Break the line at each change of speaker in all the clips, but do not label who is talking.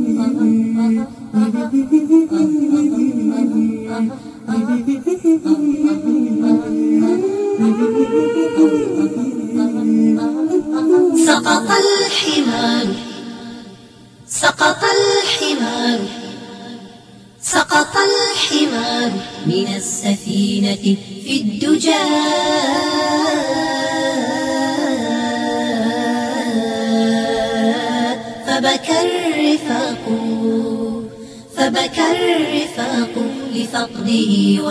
سقط الحمار سقط الحمار سقط الحمار من السفينة في الدجى فبكى الرفاق لفقده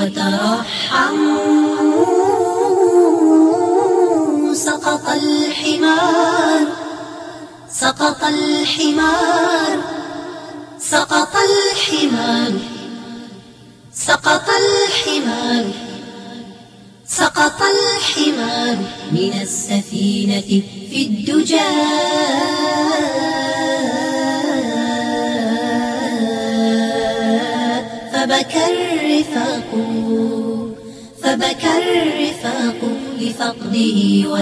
وترحموا. سقط الحمار سقط الحمار سقط الحمار سقط الحمار سقط الحمار من السفينة في الدجى فبكى الرفاق لفقده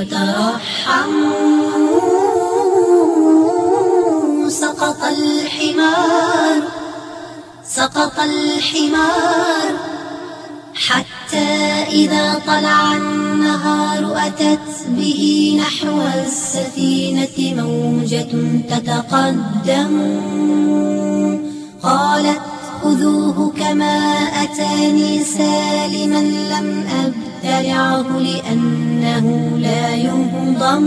وترحموا. سقط الحمار سقط الحمار حتى إذا طلع النهار أتت به نحو السفينة موجة تتقدم. قالت خذوه كما أتاني سالما لم أبتلعه لأنه لا يهضم.